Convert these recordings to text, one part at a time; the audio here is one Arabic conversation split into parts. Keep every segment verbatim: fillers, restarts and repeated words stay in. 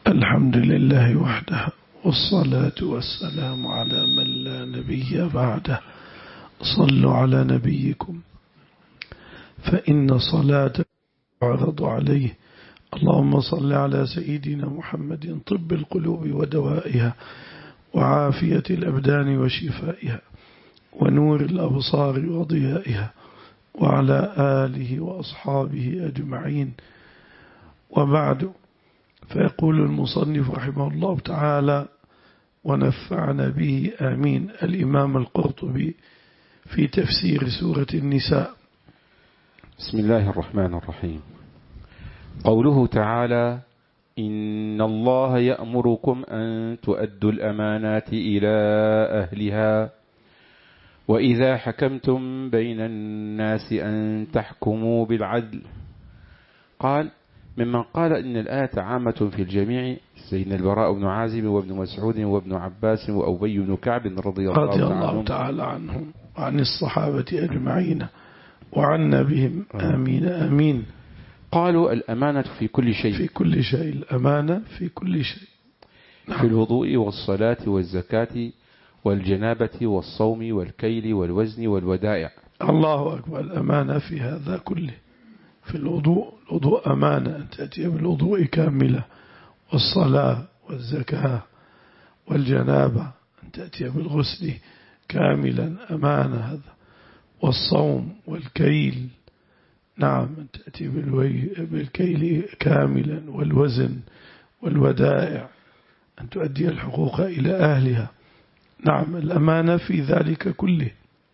الحمد لله وحده، والصلاة والسلام على من لا نبي بعده. صلوا على نبيكم فإن صلاة تعرض عليه. اللهم صل على سيدنا محمد طب القلوب ودوائها، وعافية الأبدان وشفائها، ونور الأبصار وضيائها، وعلى آله وأصحابه أجمعين. وبعد، فيقول المصنف رحمه الله تعالى ونفعنا به آمين، الإمام القرطبي في تفسير سورة النساء. بسم الله الرحمن الرحيم. قوله تعالى: إن الله يأمركم أن تؤدوا الأمانات إلى أهلها وإذا حكمتم بين الناس أن تحكموا بالعدل. قال: ممن قال إن الآية عامة في الجميع سيدنا البراء بن عازب وابن مسعود وابن عباس وأبي بن كعب رضي الله, رضي الله عنهم تعالى عنهم وعن الصحابة أجمعين وعنا بهم آمين آمين. قالوا: الأمانة في كل شيء، في كل شيء، الأمانة في كل شيء. نعم. في الوضوء والصلاة والزكاة والجنابة والصوم والكيل والوزن والودائع. الله أكبر، الأمانة في هذا كله. في الوضوء، الوضوء أمانة، أن تأتي بالوضوء كاملة، والصلاة والزكاة والجنابة أن تأتي بالغسل كاملا، أمانة هذا. والصوم والكيل، نعم، أن تأتي بالكيل كاملا، والوزن والودائع أن تؤدي الحقوق إلى أهلها. نعم، الأمانة في ذلك كله.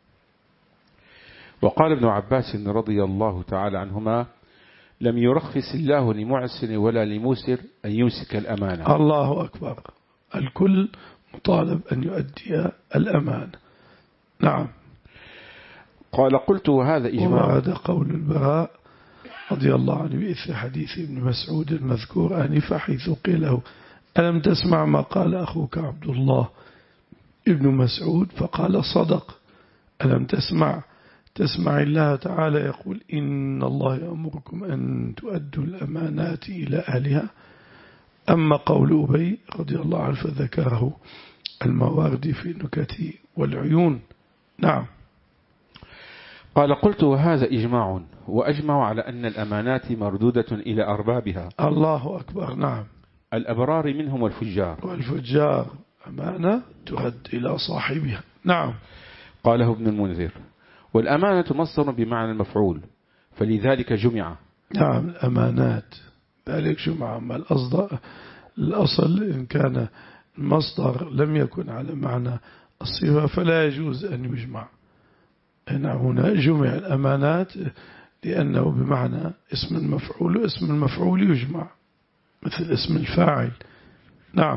وقال ابن عباس رضي الله تعالى عنهما: لم يرخص الله لمعسر ولا لموسر أن يمسك الأمانة. الله أكبر، الكل مطالب أن يؤدي الأمانة. نعم. قال: قلت وهذا إجماع. وهذا قول البراء رضي الله عنه بإثر حديث ابن مسعود المذكور آنفا، حيث قيل له: ألم تسمع ما قال أخوك عبد الله ابن مسعود؟ فقال: صدق. ألم تسمع تسمع الله تعالى يقول: إن الله يأمركم أن تؤدوا الأمانات إلى أهلها. أما قول أبي رضي الله عنه فذكره المواردي في نكت والعيون. نعم. قال: قلت وهذا إجماع، وأجمع على أن الأمانات مردودة إلى أربابها. الله أكبر. نعم. الأبرار منهم والفجار. والفجار أمانة ترد إلى صاحبها. نعم. قاله ابن المنذر: والأمانة مصدر بمعنى المفعول، فلذلك جمع. نعم، الأمانات ذلك جمع. أما الأصل الأصل إن كان المصدر لم يكن على معنى الصفة فلا يجوز أن يجمع. هنا هنا جمع الأمانات لأنه بمعنى اسم المفعول، واسم المفعول يجمع مثل اسم الفاعل. نعم.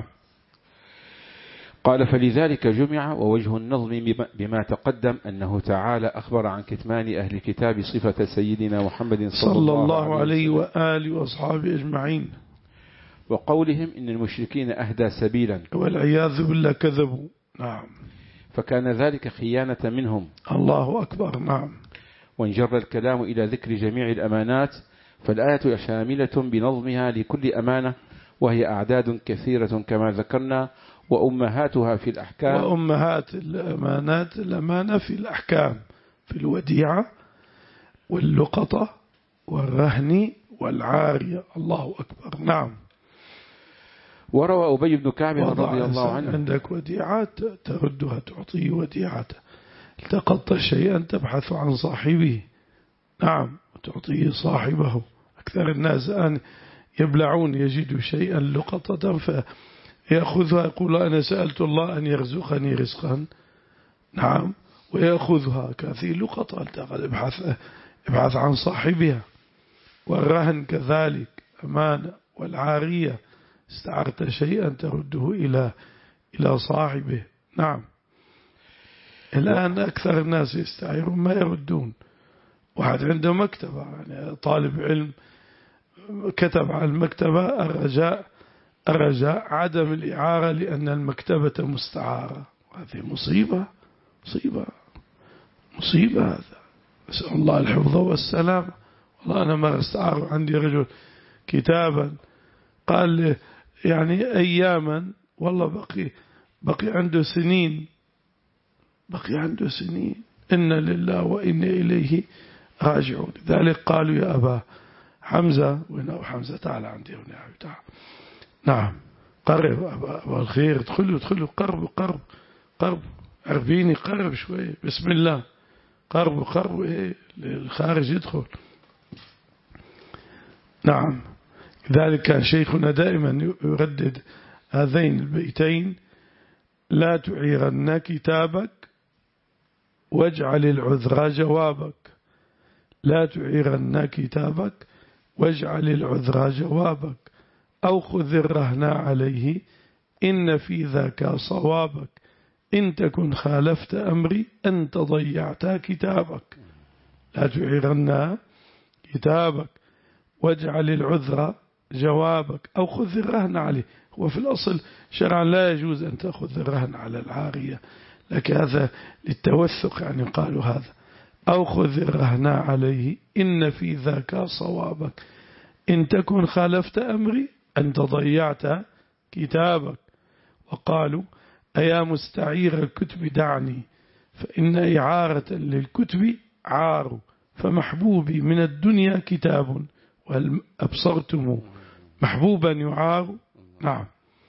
قال: فلذلك جمع. ووجه النظم بما تقدم أنه تعالى أخبر عن كتمان أهل الكتاب صفة سيدنا محمد صلى, صلى الله عليه وآله وأصحابه أجمعين، وقولهم إن المشركين أهدى سبيلا والعياذ بالله كذبوا. نعم. فكان ذلك خيانة منهم. الله أكبر. نعم. وانجر الكلام إلى ذكر جميع الأمانات، فالآية شاملة بنظمها لكل أمانة، وهي أعداد كثيرة كما ذكرنا، وأمهاتها في الأحكام. وأمهات الأمانات الأمانة في الأحكام، في الوديعة واللقطة والرهن والعارية. الله أكبر. نعم. وروى أبي بن كعب رضي الله عنه: عندك وديعات تردها، تعطيه وديعته. التقطت شيئا تبحث عن صاحبه. نعم، وتعطيه صاحبه. أكثر الناس الآن يبلعون، يجدوا شيئا لقطة فيأخذها، يقول: أنا سألت الله أن يرزقني رزقا. نعم. ويأخذها كثير لقطة، ابحث ابحث عن صاحبها. والرهن كذلك أمانة. والعارية استعرت شيئا ترده إلى إلى صاحبه. نعم. الآن أكثر الناس يستعيرون ما يردون. واحد عنده مكتبة، يعني طالب علم كتب على المكتبة الرجاء الرجاء عدم الإعارة لأن المكتبة مستعارة. هذه مصيبة مصيبة مصيبة. هذا أسأل الله الحفظ والسلام. والله أنا ما استعار عندي رجل كتابا قال لي يعني أياما، والله بقي بقي عنده سنين، بقي عنده سنين. إن لله وإنا إليه راجعون. لذلك قالوا يا أبا حمزة، وين أبو حمزة؟ تعال عندي هنا، تعال. نعم، قرب أبا, أبا الخير، ادخلوا ادخلوا، قربوا قرب قرب، عربيني، قرب شوي، بسم الله، قربوا قربوا، إيه الخارج يدخل. نعم، لذلك كان شيخنا دائما يردد هذين البيتين: لا تعيرن كتابك واجعل العذر جوابك، لا تعيرن كتابك واجعل العذر جوابك، أو خذ الرهن عليه إن في ذاك صوابك، إن تكن خالفت أمري أنت ضيعت كتابك. لا تعيرن كتابك واجعل العذر جوابك، أو خذ الرهن عليه. هو في الأصل شرعا لا يجوز أن تأخذ الرهن على العارية، لكن هذا للتوثق يعني قالوا هذا. أو خذ الرهن عليه إن في ذاك صوابك، إن تكن خالفت أمري أنت ضيعت كتابك. وقالوا: أيا مستعير الكتب دعني، فإن إعارة للكتب عار، فمحبوبي من الدنيا كتاب، وهل أبصرتم محبوبا يعار؟ نعم.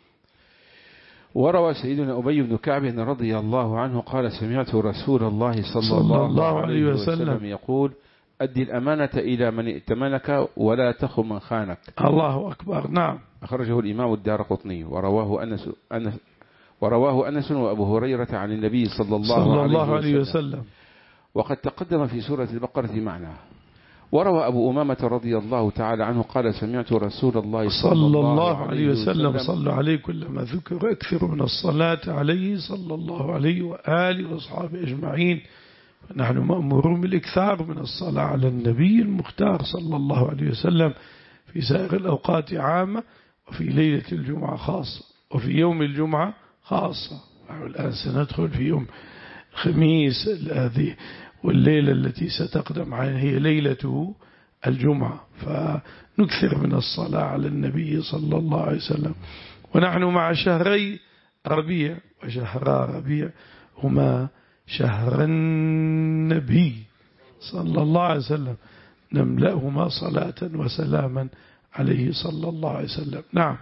وروى سيدنا أبي بن كعب رضي الله عنه قال: سمعت رسول الله صلى, صلى الله, الله عليه وسلم, وسلم يقول: أدي الأمانة إلى من ائتمنك ولا تخن من خانك. الله أكبر. نعم. أخرجه الإمام الدارقطني، ورواه أنس, أنس ورواه أنس وأبو هريرة عن النبي صلى الله, صلى الله عليه, عليه وسلم. وسلم، وقد تقدم في سورة البقرة معناه. وروى أبو أمامة رضي الله تعالى عنه قال: سمعت رسول الله صلى, صلى الله عليه وسلم, وسلم صلى عليه كلما ذكر أكثر من الصلاة عليه صلى الله عليه وآله وأصحابه أجمعين. فنحن مأمورون بالإكثار من الصلاة على النبي المختار صلى الله عليه وسلم في سائر الأوقات عامة، وفي ليلة الجمعة خاصة، وفي يوم الجمعة خاصة. الآن سندخل في يوم الخميس هذه، والليلة التي ستقدم عليها هي ليلة الجمعة، فنكثر من الصلاة على النبي صلى الله عليه وسلم. ونحن مع شهري ربيع وشهرا ربيع هما شهر النبي صلى الله عليه وسلم، نملأهما صلاة وسلاما عليه صلى الله عليه وسلم. نعم.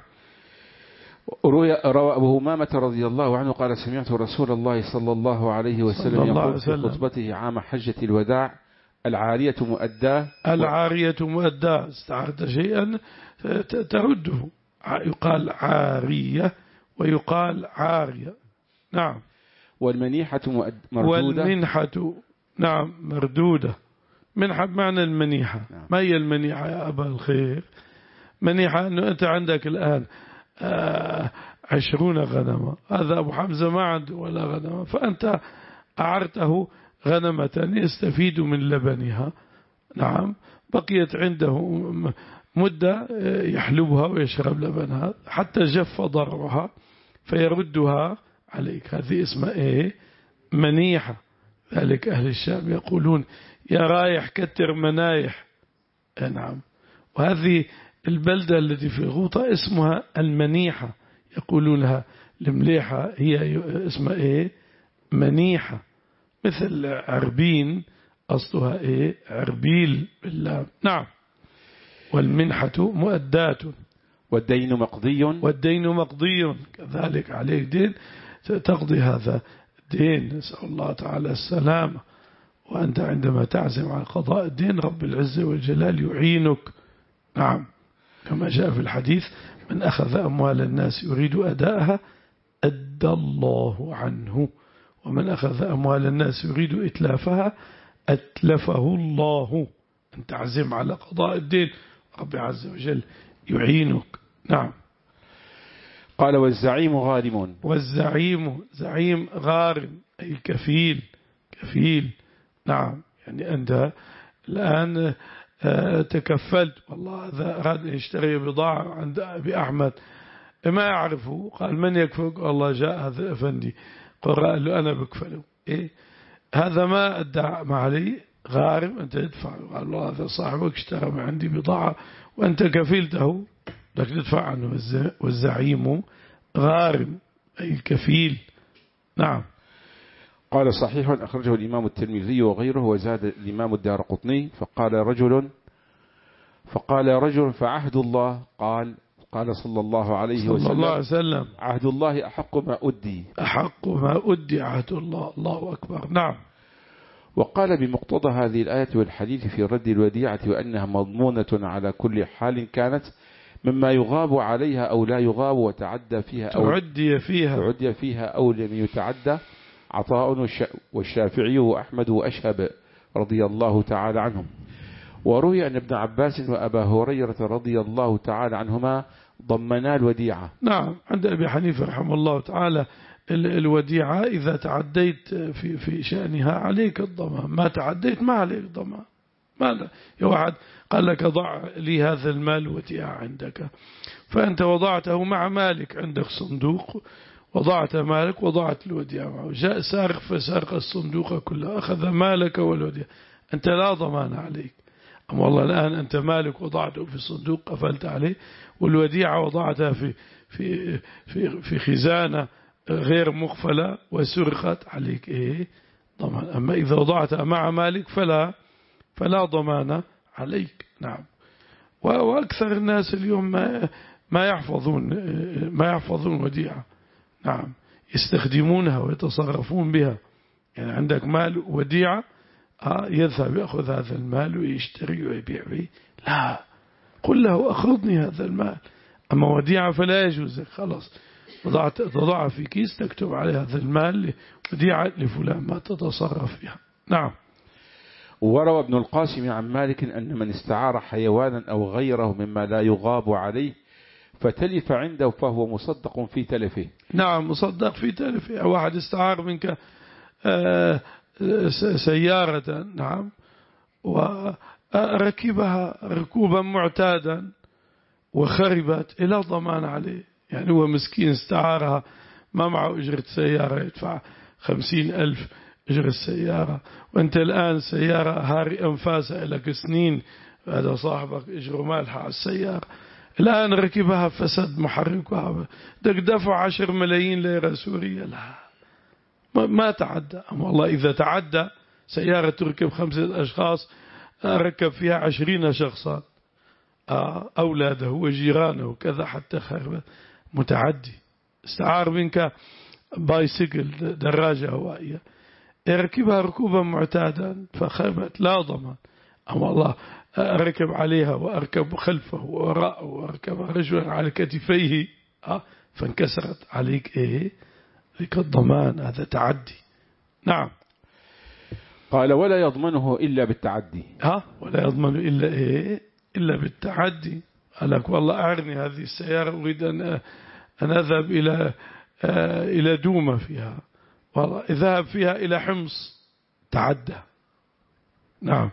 روى أبو أمامة رضي الله عنه قال: سمعت رسول الله صلى الله عليه وسلم يقول في خطبته عام حجة الوداع: العارية مؤداة، العارية مؤداة، استعرت شيئا ترده، يقال عارية ويقال عارية. نعم. والمنيحة مردودة، والمنحة نعم مردودة. منحة بمعنى المنيحة. نعم. ما هي المنيحة يا أبا الخير؟ منيحة أنه أنت عندك الآن آه عشرون غنمة، هذا أبو حمزة ما عنده ولا غنمة، فأنت أعرته غنمة يستفيد من لبنها. نعم. بقيت عنده مدة يحلبها ويشرب لبنها حتى جف ضررها فيردها عليك، هذه اسمها إيه؟ منيحة. ذلك أهل الشام يقولون: يا رايح كتر منايح. نعم. وهذه البلدة التي في غوطة اسمها المنيحة، يقولونها المليحة، هي اسمها إيه؟ منيحة. مثل عربين أصلها إيه؟ عربيل بالله. نعم. والمنحة مؤدات. والدين مقضي. والدين مقضي، كذلك عليك دين تقضي هذا الدين، نسأل الله تعالى السلامة. وأنت عندما تعزم على قضاء الدين رب العزة والجلال يعينك. نعم. كما جاء في الحديث: من أخذ أموال الناس يريد أداءها أدى الله عنه، ومن أخذ أموال الناس يريد إتلافها أتلفه الله. أن تعزم على قضاء الدين رب عز وجل يعينك. نعم. قال: والزعيم غارم. والزعيم زعيم غارم أي كفيل، كفيل. نعم. يعني أنت الآن تكفلت، والله هذا أراد أن يشتري بضاعة عند أبي أحمد ما يعرفه، قال: من يكفلك؟ الله جاء هذا الأفندي قال له: أنا بكفله. إيه هذا؟ ما أدعى ما عليه، غارم، أنت يدفع. قال الله: هذا صاحبك اشترى من عندي بضاعة وأنت كفلته. لك تدفع عنه، والزعيم غارم أي الكفيل. نعم. قال صحيح أخرجه الإمام الترمذي وغيره، وزاد الإمام الدارقطني فقال رجل فقال رجل فعهد الله، قال قال صلى الله عليه صلى الله عليه وسلم وسلم عهد الله أحق ما أدي أحق ما أدي عهد الله. الله أكبر. نعم. وقال بمقتضى هذه الآية والحديث في رد الوديعة وأنها مضمونة على كل حال كانت، مما يغاب عليها أو لا يغاب وتعدى فيها أو تعدي فيها تعدي فيها أو لم يتعدى عطاء والشافعي وأحمد وأشهب رضي الله تعالى عنهم. وروي أن ابن عباس وأبا هريرة رضي الله تعالى عنهما ضمنا الوديعة. نعم. عند أبي حنيفة رحمه الله تعالى الوديعة إذا تعديت في في شأنها عليك الضمان، ما تعديت ما عليك ضمان. ما يا واحد قال لك ضع لي هذا المال وديعة عندك، فأنت وضعته مع مالك، عندك صندوق وضعت مالك وضعت الوديعة معه، جاء سارق فسرق الصندوق كله أخذ مالك والوديعة، أنت لا ضمان عليك. أما والله الآن أنت مالك وضعته في صندوق قفلت عليه، والوديعة وضعتها في في في في خزانة غير مقفلة وسرقت، عليك إيه ضمان. أما إذا وضعتها مع مالك فلا فلا ضمان عليك. نعم. وأكثر الناس اليوم ما ما يحفظون ما يحفظون وديعة. نعم. يستخدمونها ويتصرفون بها. يعني عندك مال وديعة يذهب يأخذ هذا المال ويشتري ويبيع به، لا، قل له أخذني هذا المال. أما وديعة فلا يجوز، خلاص تضعها في كيس تكتب عليه هذا المال وديعة لفلان ما تتصرف بها. نعم. وروى ابن القاسم عن مالك أن من استعار حيوانا أو غيره مما لا يغاب عليه فتلف عنده فهو مصدق في تلفه. نعم، مصدق في تلفه. واحد استعار منك سيارة، نعم، وركبها ركوبا معتادا وخربت، إلى ضمان عليه. يعني هو مسكين استعارها، ما معه أجرة سيارة، يدفع خمسين ألف أجرة السيارة، وأنت الآن سيارة هاري أنفاسها لك سنين، هذا صاحبك أجره مالها على السيارة، الآن ركبها فسد محركها، دك دفع عشر ملايين ليرة سورية، لا، ما تعدى. أما والله إذا تعدى سيارة تركب خمسة أشخاص، ركب فيها عشرين شخصا، أولاده وجيرانه وكذا حتى خربت، متعدي. استعار منك بايسيكل دراجة هوائية، يركبها ركوبا معتادا فخربت، لا ضمان. أما الله ركب عليها وأركب خلفه ووراءه وأركب رجلا على كتفيه فانكسرت، عليك إيه؟ لك الضمان، هذا تعدي. نعم. قال ولا يضمنه إلا بالتعدي. ها ولا يضمن إلا إيه؟ إلا بالتعدي. قال لك والله أعرني هذه السيارة، أريد أن أن أذهب إلى إلى دومة فيها، والله اذهب فيها إلى حمص، تعدى. نعم.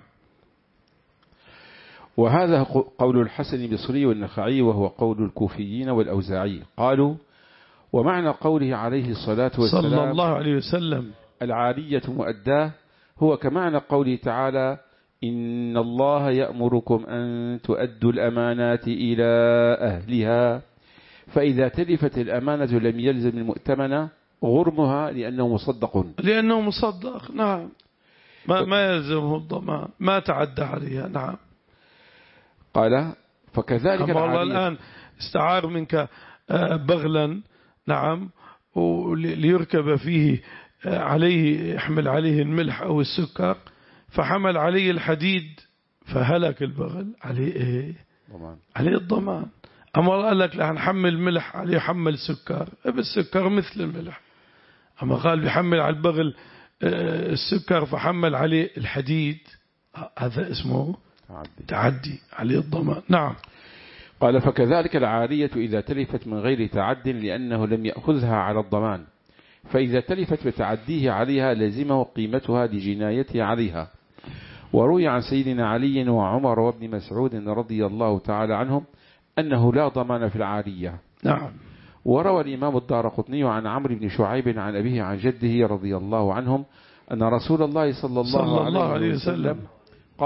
وهذا قول الحسن البصري والنخعي، وهو قول الكوفيين والأوزاعي. قالوا ومعنى قوله عليه الصلاة والسلام صلى الله عليه وسلم العارية مؤداه هو كمعنى قوله تعالى إن الله يأمركم أن تؤدوا الأمانات إلى أهلها، فإذا تلفت الأمانة لم يلزم المؤتمن غرمها لأنه مصدق لأنه مصدق. نعم. ما, ما يلزمه الضمان، ما تعدى عليها. نعم. قال فكذلك الله الآن استعار منك بغلا، نعم، ليركب فيه عليه، يحمل عليه الملح أو السكر، فحمل عليه الحديد فهلك البغل، عليه إيه؟ ضمان. عليه الضمان. أما قال لك لا نحمل ملح عليه، حمل سكر، بالسكر مثل الملح. أما قال بيحمل على البغل السكر فحمل عليه الحديد، هذا اسمه تعدي, تعدي عليه الضمان. نعم. قال فكذلك العارية إذا تلفت من غير تعد لأنه لم يأخذها على الضمان، فإذا تلفت بتعديه عليها لزمه قيمتها لجنايته عليها. وروي عن سيدنا علي وعمر وابن مسعود رضي الله تعالى عنهم أنه لا ضمان في العارية. نعم. وروى الإمام الدارقطني عن عمرو بن شعيب عن أبيه عن جده رضي الله عنهم أن رسول الله صلى الله, صلى الله عليه وسلم قال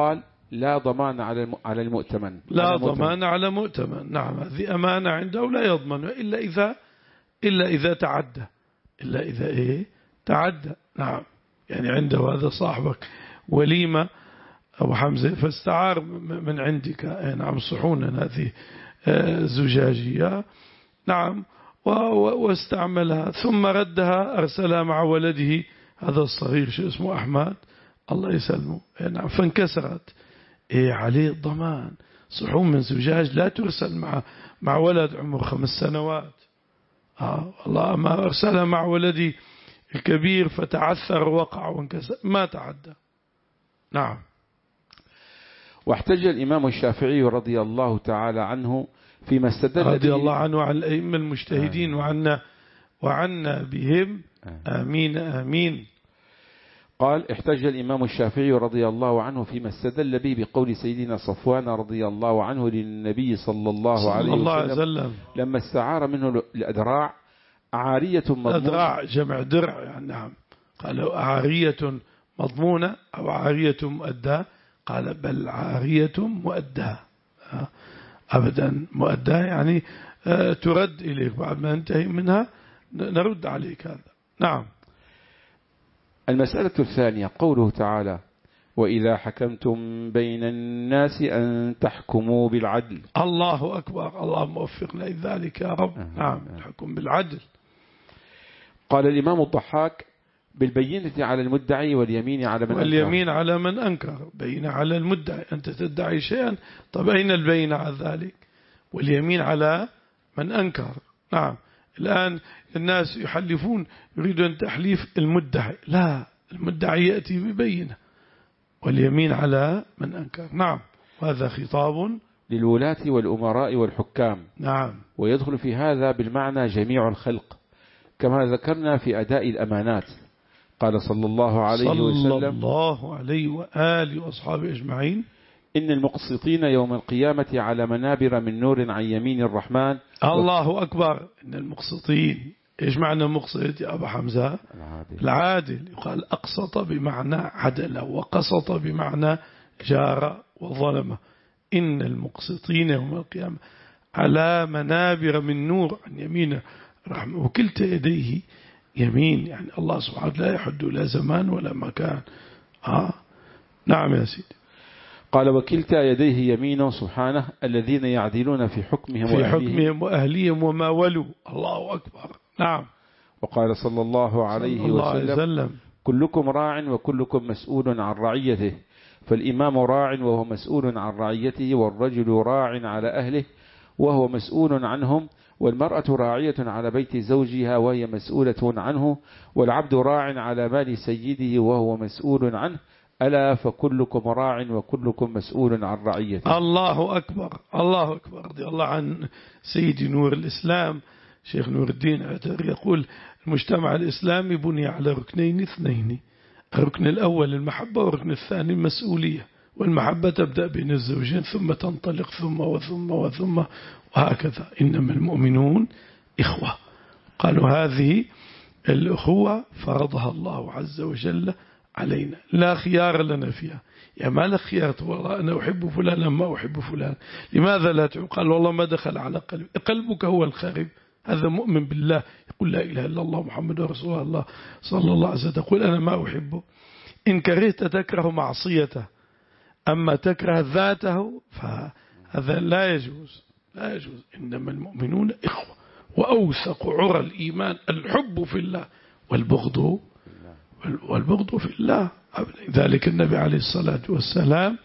لا ضمان على على المؤتمن. لا على ضمان على مؤتمن. نعم، هذه أمانة عنده لا يضمن إلا إذا إلا إذا تعدى إلا إذا إيه تعدى. نعم، يعني عنده هذا صاحبك وليمة أو حمزة فاستعار من عندك نعم صحونا هذه زجاجية نعم واستعملها ثم ردها أرسلها مع ولده هذا الصغير شو اسمه أحمد الله يسلمه نعم فانكسرت. إيه عليه الضمان. صحون من زجاج لا ترسل مع مع ولد عمره خمس سنوات. آه الله ما أرسلها مع ولدي الكبير فتعثر وقع وانكسر ما تعدى. نعم. واحتج الإمام الشافعي رضي الله تعالى عنه فيما استدل رضي الله عنه وعن الأئمة المجتهدين آه. وعنا وعنا بهم آه. آمين آمين. قال احتج الإمام الشافعي رضي الله عنه فيما استدل به بقول سيدنا صفوان رضي الله عنه للنبي صلى الله عليه وسلم, وسلم لما استعار منه الأدراع عارية مضمونة. أدراع جمع درع يعني نعم. قالوا عارية مضمونة أو عارية مؤداة. قال بل عارية مؤداة أبدا مؤداة يعني ترد إليك بعد ما انتهي منها نرد عليك هذا. نعم. المسألة الثانية قوله تعالى وإذا حكمتم بين الناس أن تحكموا بالعدل. الله أكبر. الله موفقنا لذلك يا رب. نعم نحكم بالعدل. قال الإمام الضحاك بالبينة على المدعي واليمين على من واليمين أنكر. على من أنكر. بين على المدعي أنت تدعي شيئا طب أين البينة على ذلك واليمين على من أنكر. نعم. الآن الناس يحلفون يريدون تحليف المدعي لا المدعي يأتي ببينة واليمين على من أنكر. نعم. وهذا خطاب للولاة والأمراء والحكام. نعم. ويدخل في هذا بالمعنى جميع الخلق كما ذكرنا في أداء الأمانات. قال صلى الله عليه صلى وسلم صلى الله عليه وآله وأصحابه أجمعين إن المقسطين يوم القيامة على منابر من نور عن يمين الرحمن. الله أكبر. إن المقسطين إيش معنى مقسط يا أبا حمزة؟ العادل. العادل يقال أقسط بمعنى عدل وقسط بمعنى جار وظلم. إن المقسطين يوم القيامة على منابر من نور عن يمين الرحمن وكلتا يديه يمين يعني الله سبحانه لا يحد لا زمان ولا مكان. آه. نعم يا سيدي. قال وكلتا يديه يمين سبحانه الذين يعدلون في حكمهم في حكمهم وأهليهم وما ولوا. الله أكبر. نعم. وقال صلى الله عليه صلى الله وسلم, وسلم كلكم راع وكلكم مسؤول عن رعيته فالإمام راع وهو مسؤول عن رعيته والرجل راع على أهله وهو مسؤول عنهم والمرأة راعية على بيت زوجها وهي مسؤولة عنه والعبد راع على مال سيده وهو مسؤول عنه ألا فكلكم راع وكلكم مسؤول عن رعيته. الله أكبر. الله أكبر. رضي الله عن سيد نور الإسلام شيخ نور الدين عتر يقول المجتمع الإسلامي بني على ركنين اثنين. الركن الأول المحبة والركن الثاني المسؤولية. والمحبة تبدأ بين الزوجين ثم تنطلق ثم وثم وثم وهكذا. إنما المؤمنون إخوة. قالوا هذه الأخوة فرضها الله عز وجل علينا لا خيار لنا فيها. يا ما لك خيار والله أنا أحب فلان ما أحب فلان لماذا لا تقول والله ما دخل على قلبي. قلبك هو الخارب. هذا مؤمن بالله يقول لا إله إلا الله محمد رسول الله صلى الله عليه وسلم تقول أنا ما أحبه. إن كرهت تكره معصيته أما تكره ذاته فهذا لا يجوز لا يجوز. إنما المؤمنون إخوة وأوثق عرى الإيمان الحب في الله والبغض والبغض في الله. ذلك النبي عليه الصلاة والسلام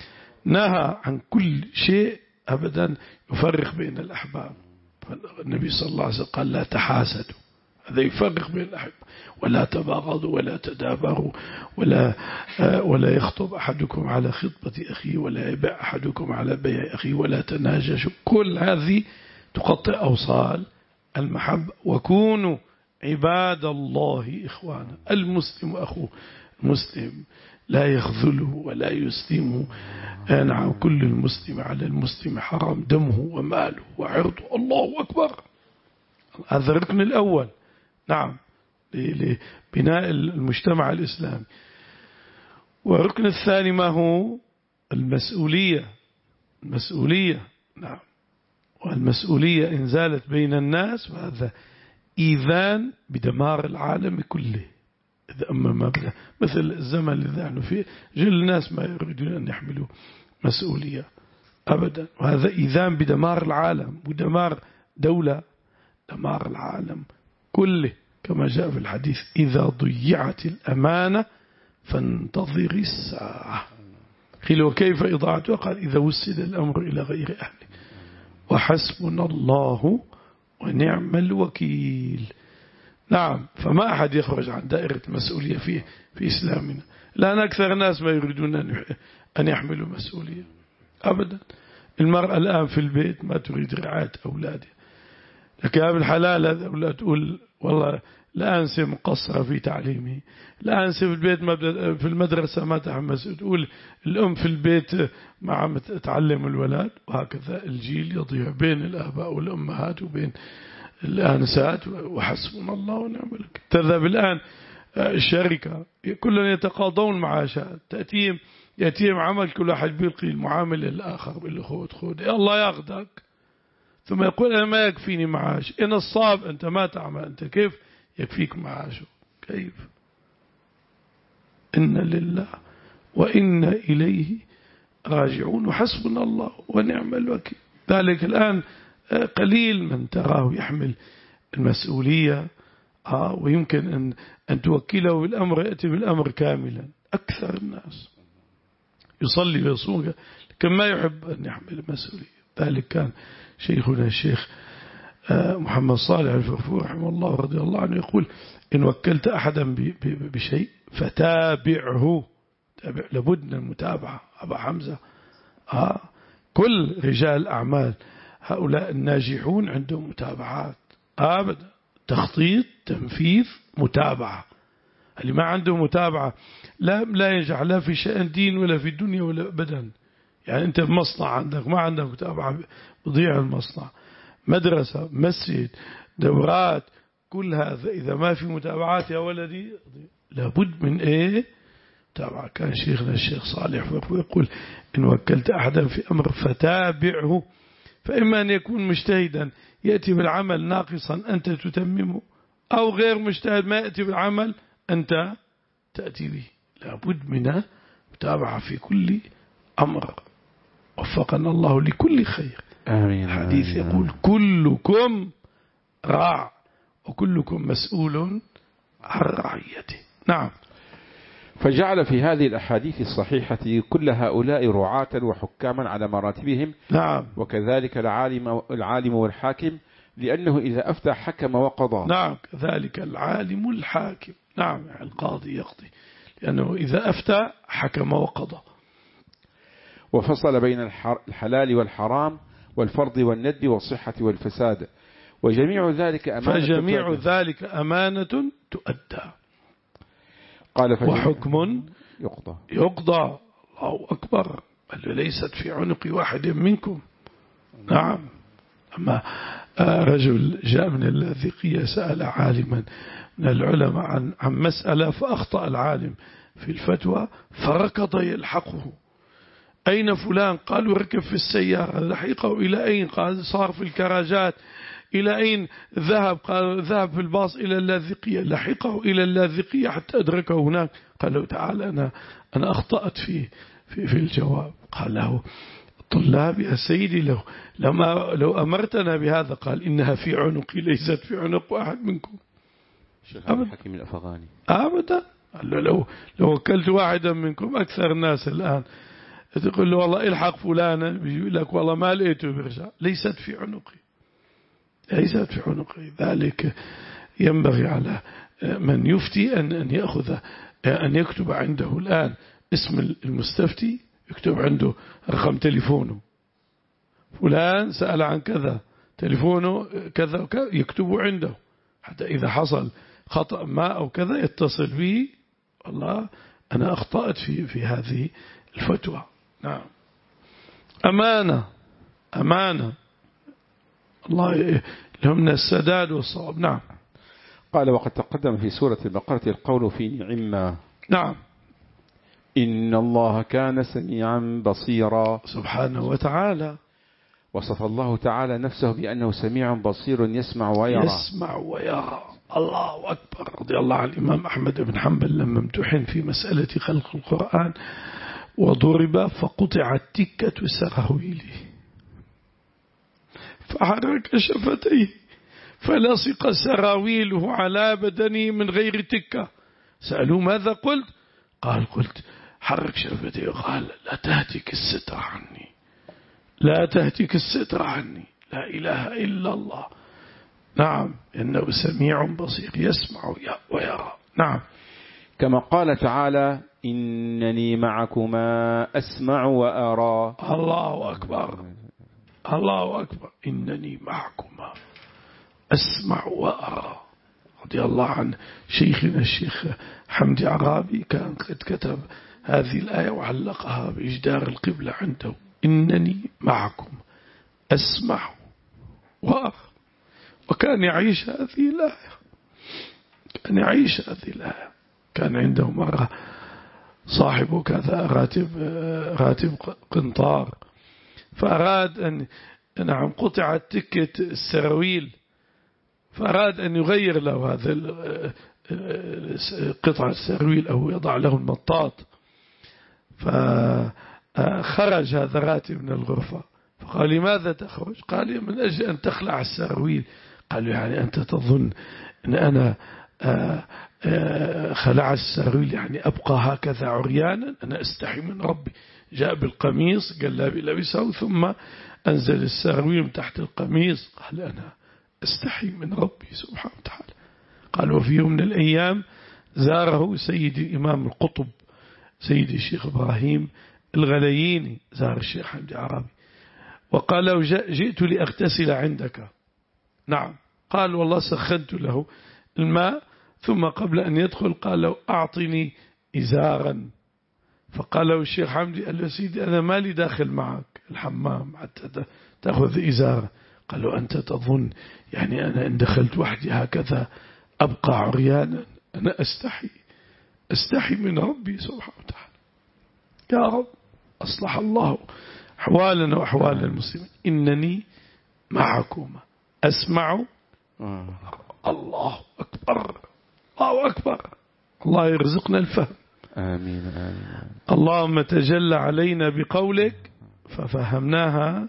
نهى عن كل شيء أبدا يفرق بين الأحباب. النبي صلى الله عليه وسلم قال لا تحاسدوا هذا يفرق بين الأحباب ولا تباغضوا ولا تدابروا ولا ولا يخطب أحدكم على خطبة أخيه ولا يبيع أحدكم على بيع أخيه ولا تناجشوا. كل هذه تقطع أوصال المحبة. وكونوا عباد الله إخوانا. المسلم أخوه المسلم لا يخذله ولا يسلمه. نعم كل المسلم على المسلم حرام دمه وماله وعرضه. الله أكبر. هذا الركن الأول. نعم لبناء المجتمع الإسلامي. والركن الثاني ما هو المسؤولية المسؤولية نعم، والمسؤولية إن زالت بين الناس فهذا إيذان بدمار العالم كله. إذا أما ما بدأ مثل الزمن الذي نحن فيه جل الناس ما يريدون أن يحملوا مسؤولية أبدا، وهذا إيذان بدمار العالم ودمار دولة، دمار العالم كله، كما جاء في الحديث إذا ضيعت الأمانة فانتظر الساعة. قيل وكيف إضاعتها؟ قال إذا وسد الأمر إلى غير أهله وحسبنا الله ونعم الوكيل. نعم، فما أحد يخرج عن دائرة المسؤولية فيه في إسلامنا، لأن أكثر الناس ما يريدون أن يحملوا مسؤولية أبدا. المرأة الآن في البيت ما تريد رعاية أولادها، لكن هذا الحلال هذا ولا تقول والله لا أنسى مقصرة في تعليمه، لا أنسى في البيت ما في المدرسة ما تحمس، تقول الأم في البيت ما عم تعلم الولد، وهكذا الجيل يضيع بين الآباء والأمهات وبين الآنسات، وحسبنا الله ونعم الوكيل. تذهب الآن الشركة كلهم يتقاضون معاشات، تأتيهم يأتيهم عمل كل واحد بيلقي المعامل للآخر باللي خود خود يا الله ياخذك، ثم يقول أنا ما يكفيني معاش، إن الصاب أنت ما تعمل، أنت كيف يكفيك معاشه؟ كيف؟ إن لله وإنا إليه راجعون وحسبنا الله ونعم الوكيل. ذلك الآن قليل من تراه يحمل المسؤولية ويمكن أن أن توكله بالأمر، يأتي بالأمر كاملا. أكثر الناس يصلي ويصوم لكن ما يحب أن يحمل المسؤولية. ذلك كان شيخنا الشيخ محمد صالح الفرفور رحمه الله رضي الله عنه يقول إن وكلت أحدا بشيء فتابعه، لابد من المتابعة. أبا حمزة آه كل رجال الأعمال هؤلاء الناجحون عندهم متابعات أبدا، تخطيط تنفيذ متابعة. اللي ما عنده متابعة لا لا ينجح لا في شأن دين ولا في الدنيا ولا أبدا. يعني أنت بمصنع عندك ما عندك متابعة بضيع المصنع، مدرسة مسجد دورات كل هذا إذا ما في متابعات يا ولدي لابد من إيه تابعة. كان شيخنا الشيخ صالح يقول إن وكلت أحدا في أمر فتابعه، فإما أن يكون مجتهدا يأتي بالعمل ناقصا أنت تتممه، أو غير مجتهد ما يأتي بالعمل أنت تأتي به. لابد من متابعة في كل أمر. وفقنا الله لكل خير. آمين. الحديث يقول كلكم راع وكلكم مسؤول عن رعيته. نعم. فجعل في هذه الأحاديث الصحيحة كل هؤلاء رعاة وحكاما على مراتبهم. نعم. وكذلك العالم العالم والحاكم، لأنه إذا أفتى حكم وقضى. نعم، كذلك العالم الحاكم. نعم، القاضي يقضي، لأنه إذا أفتى حكم وقضى. وفصل بين الحلال والحرام والفرض والندب والصحة والفساد، وجميع ذلك أمانة فجميع ذلك أمانة تؤدى. قال وحكم يقضى يقضى. الله أكبر. بل ليست في عنق واحد منكم. نعم. أما رجل جاء من اللاذقية سأل عالما من العلماء عن عن مسألة فأخطأ العالم في الفتوى فركض يلحقه. أين فلان؟ قالوا ركب في السيارة. لحقه إلى أين؟ قال صار في الكراجات. إلى أين ذهب؟ قال ذهب في الباص إلى اللاذقية. لحقه إلى اللاذقية حتى أدركه هناك. قال له تعال أنا أنا أخطأت في في في الجواب. قال له طلاب يا سيدي لو لما لو أمرتنا بهذا. قال إنها في عنقي ليست في عنق واحد منكم. أبدا. حكيم الأفغاني أبدا. قال له لو لو وكلت واحدا منكم أكثر الناس الآن تقول له والله الحق فلانا بيقول لك والله ما لقيته برجع. ليست في عنقي ليست في عنقي. ذلك ينبغي على من يفتي أن أن يأخذ أن يكتب عنده الآن اسم المستفتي، يكتب عنده رقم تليفونه، فلان سأل عن كذا تليفونه كذا وكذا، يكتبه عنده حتى إذا حصل خطأ ما أو كذا يتصل به. والله أنا أخطأت في في هذه الفتوى. نعم. أمانة أمانة. الله لهم السداد والصواب. نعم. قال وقد تقدم في سورة البقرة القول في نعمة. نعم. إن الله كان سميعا بصيرا سبحانه وتعالى. وصف الله تعالى نفسه بأنه سميع بصير يسمع ويرى. يسمع ويرى. الله أكبر. رضي الله عن الإمام أحمد بن حنبل لما امتحن في مسألة خلق القرآن وضرب فقطعت تكة سراويله فحرك شفتيه فلصق سراويله على بدنه من غير تكة. سألوه ماذا قلت؟ قال قلت حرك شفتيه وقال لا تهتك الستر عني، لا تهتك الستر عني، لا إله إلا الله. نعم إنه سميع بصير يسمع ويرى. نعم. كما قال تعالى إنني معكما أسمع وأرى. الله أكبر. الله أكبر. إنني معكما أسمع وأرى. رضي الله عن شيخنا الشيخ حمدي عرابي كان قد كتب هذه الآية وعلقها بإجدار القبلة عنده. إنني معكم أسمع وأرى. وكان يعيش هذه الآية، كان يعيش هذه الآية. كان عنده مرة صاحبه كذا راتب راتب قنطار فأراد أن نعم قطعت تكة السراويل فأراد أن يغير له هذا قطعة السراويل أو يضع له المطاط. فخرج هذا راتب من الغرفة فقال لماذا تخرج؟ قال من أجل أن تخلع السراويل. قال يعني أنت تظن أن أنا خلع السراويل يعني أبقى هكذا عريانا؟ أنا أستحي من ربي. جاء بالقميص قال لا بلبسه ثم أنزل السراويل من تحت القميص. قال أنا أستحي من ربي سبحانه وتعالى. قال وفي يوم من الأيام زاره سيدي إمام القطب سيدي الشيخ إبراهيم الغلييني، زار الشيخ حمدي عربي وقال له جئت لأغتسل عندك. نعم. قال والله سخنت له الماء ثم قبل أن يدخل قال له أعطني إزارا. فقال له الشيخ حمدي قال له سيدي أنا مالي داخل معك الحمام حتى تأخذ إزارا. قال له أنت تظن يعني أنا إن دخلت وحدي هكذا أبقى عريانا؟ أنا أستحي أستحي من ربي سبحانه وتعالى. يا رب أصلح الله أحوالنا وأحوال المسلمين. إنني معكم أسمع. الله أكبر. الله أكبر. الله يرزقنا الفهم. آمين آمين. اللهم تجلى علينا بقولك ففهمناها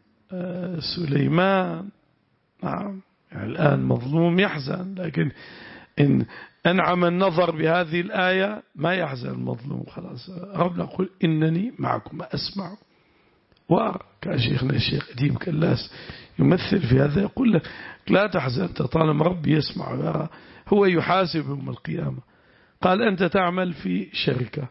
سليمان. نعم. يعني الآن مظلوم يحزن لكن إن أنعم النظر بهذه الآية ما يحزن المظلوم. خلاص ربنا يقول إنني معكم أسمع وأرى. كان شيخنا الشيخ قديم كلاس يمثل في هذا يقول لك لا تحزن أنت طالما ربي يسمع ويرى هو يحاسب يوم القيامة. قال أنت تعمل في شركة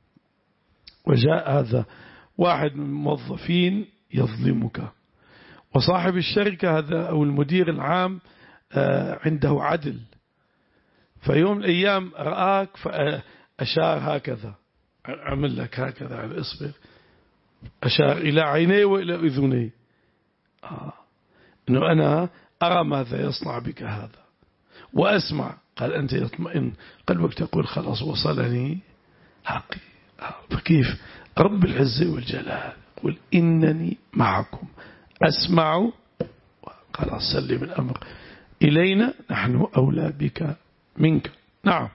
وجاء هذا واحد من الموظفين يظلمك وصاحب الشركة هذا أو المدير العام عنده عدل فيوم الأيام رآك فأشار هكذا عمل لك هكذا على الإصبع أشار إلى عينيه وإلى أذنيه آه. أنه أنا أرى ماذا يصنع بك هذا وأسمع. قال أنت يطمئن قلبك تقول خلاص وصلني حقي. آه. فكيف رب العزة والجلال يقول إنني معكم أسمع. قال سلم الأمر إلينا نحن أولى بك منك. نعم.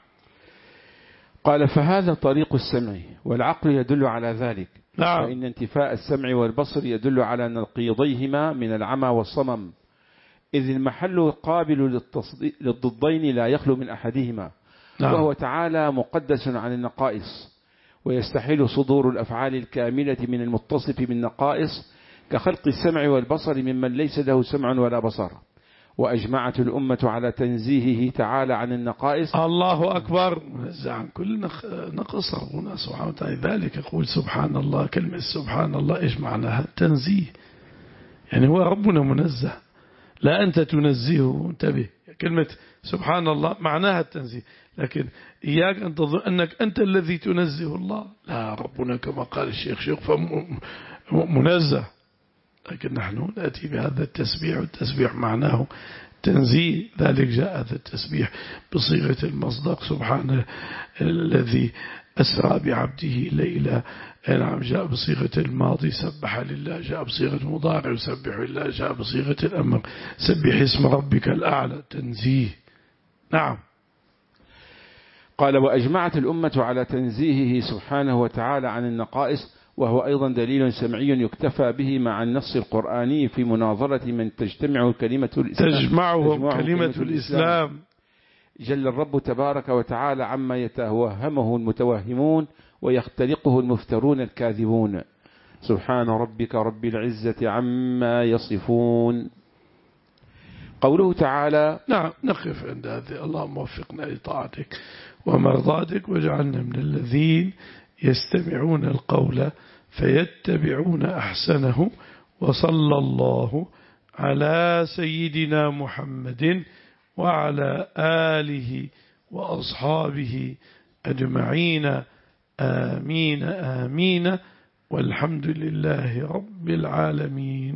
قال فهذا طريق السمع والعقل يدل على ذلك. نعم. فإن انتفاء السمع والبصر يدل على نقيضيهما من العمى والصمم إذ المحل قابل للضدين لا يخلو من أحدهما. نعم. وهو تعالى مقدس عن النقائص ويستحيل صدور الأفعال الكاملة من المتصف بالنقائص كخلق السمع والبصر ممن ليس له سمع ولا بصر. وأجمعت الأمة على تنزيهه تعالى عن النقائص. الله أكبر. منزه عن كل نقص ربنا سبحانه وتعالى. ذلك يقول سبحان الله. كلمة سبحان الله إيش معناها؟ تنزيه. يعني هو ربنا منزه لا أنت تنزهه. انتبه كلمة سبحان الله معناها التنزيه لكن إياك أن تظن أنك أنت الذي تنزه الله. لا ربنا كما قال الشيخ شيخ فمنزه لكن نحن نأتي بهذا التسبيح والتسبيح معناه تنزيه. ذلك جاء هذا التسبيح بصيغة المصدر سبحان الذي أسرى بعبده ليلا. نعم جاء بصيغة الماضي سبح لله، جاء بصيغة المضارع يسبح لله، جاء بصيغة الأمر سبح اسم ربك الأعلى تنزيه. نعم. قال وأجمعت الأمة على تنزيهه سبحانه وتعالى عن النقائص، وهو أيضا دليل سمعي يكتفى به مع النص القرآني في مناظرة من تجتمع كلمة الإسلام تجمعهم كلمة, كلمة الإسلام. الإسلام. جل الرب تبارك وتعالى عما يتوهمه المتوهمون ويختلقه المفترون الكاذبون. سبحان ربك رب العزة عما يصفون. قوله تعالى. نعم نقف عند هذه. اللهم وفقنا لطاعتك ومرضاتك واجعلنا من الذين يستمعون القول فيتبعون أحسنه. وصلى الله على سيدنا محمد وعلى آله وأصحابه أجمعين. آمين آمين والحمد لله رب العالمين.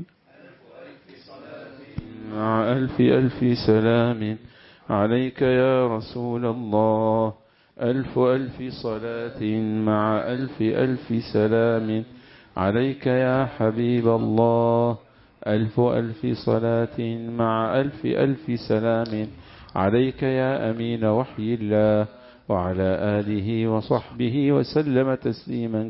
مع ألف ألف سلام عليك يا رسول الله. ألف ألف صلاة مع ألف ألف سلام عليك يا حبيب الله. ألف ألف صلاة مع ألف ألف سلام عليك يا أمين وحي الله، وعلى آله وصحبه وسلم تسليما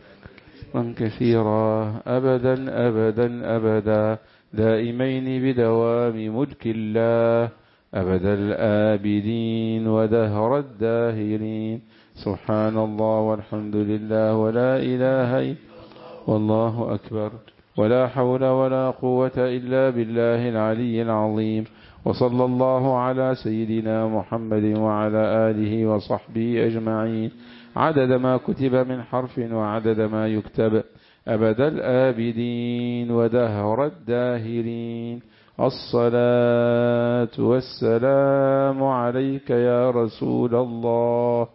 كثيرا أبدا أبدا أبدا دائمين بدوام ملك الله أبد الآبدين ودهر الداهرين. سبحان الله والحمد لله ولا إله إلا والله أكبر ولا حول ولا قوة إلا بالله العلي العظيم. وصلى الله على سيدنا محمد وعلى آله وصحبه أجمعين عدد ما كتب من حرف وعدد ما يكتب أبد الآبدين ودهر الداهرين. الصلاة والسلام عليك يا رسول الله.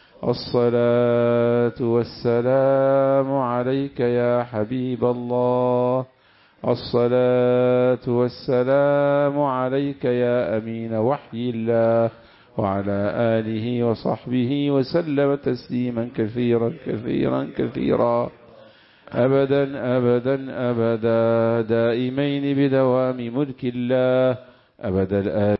الصلاة والسلام عليك يا حبيب الله. الصلاة والسلام عليك يا أمين وحي الله، وعلى آله وصحبه وسلم تسليما كثيرا كثيرا كثيرا أبدا أبدا أبدا دائمين بدوام ملك الله أبد الآبدين.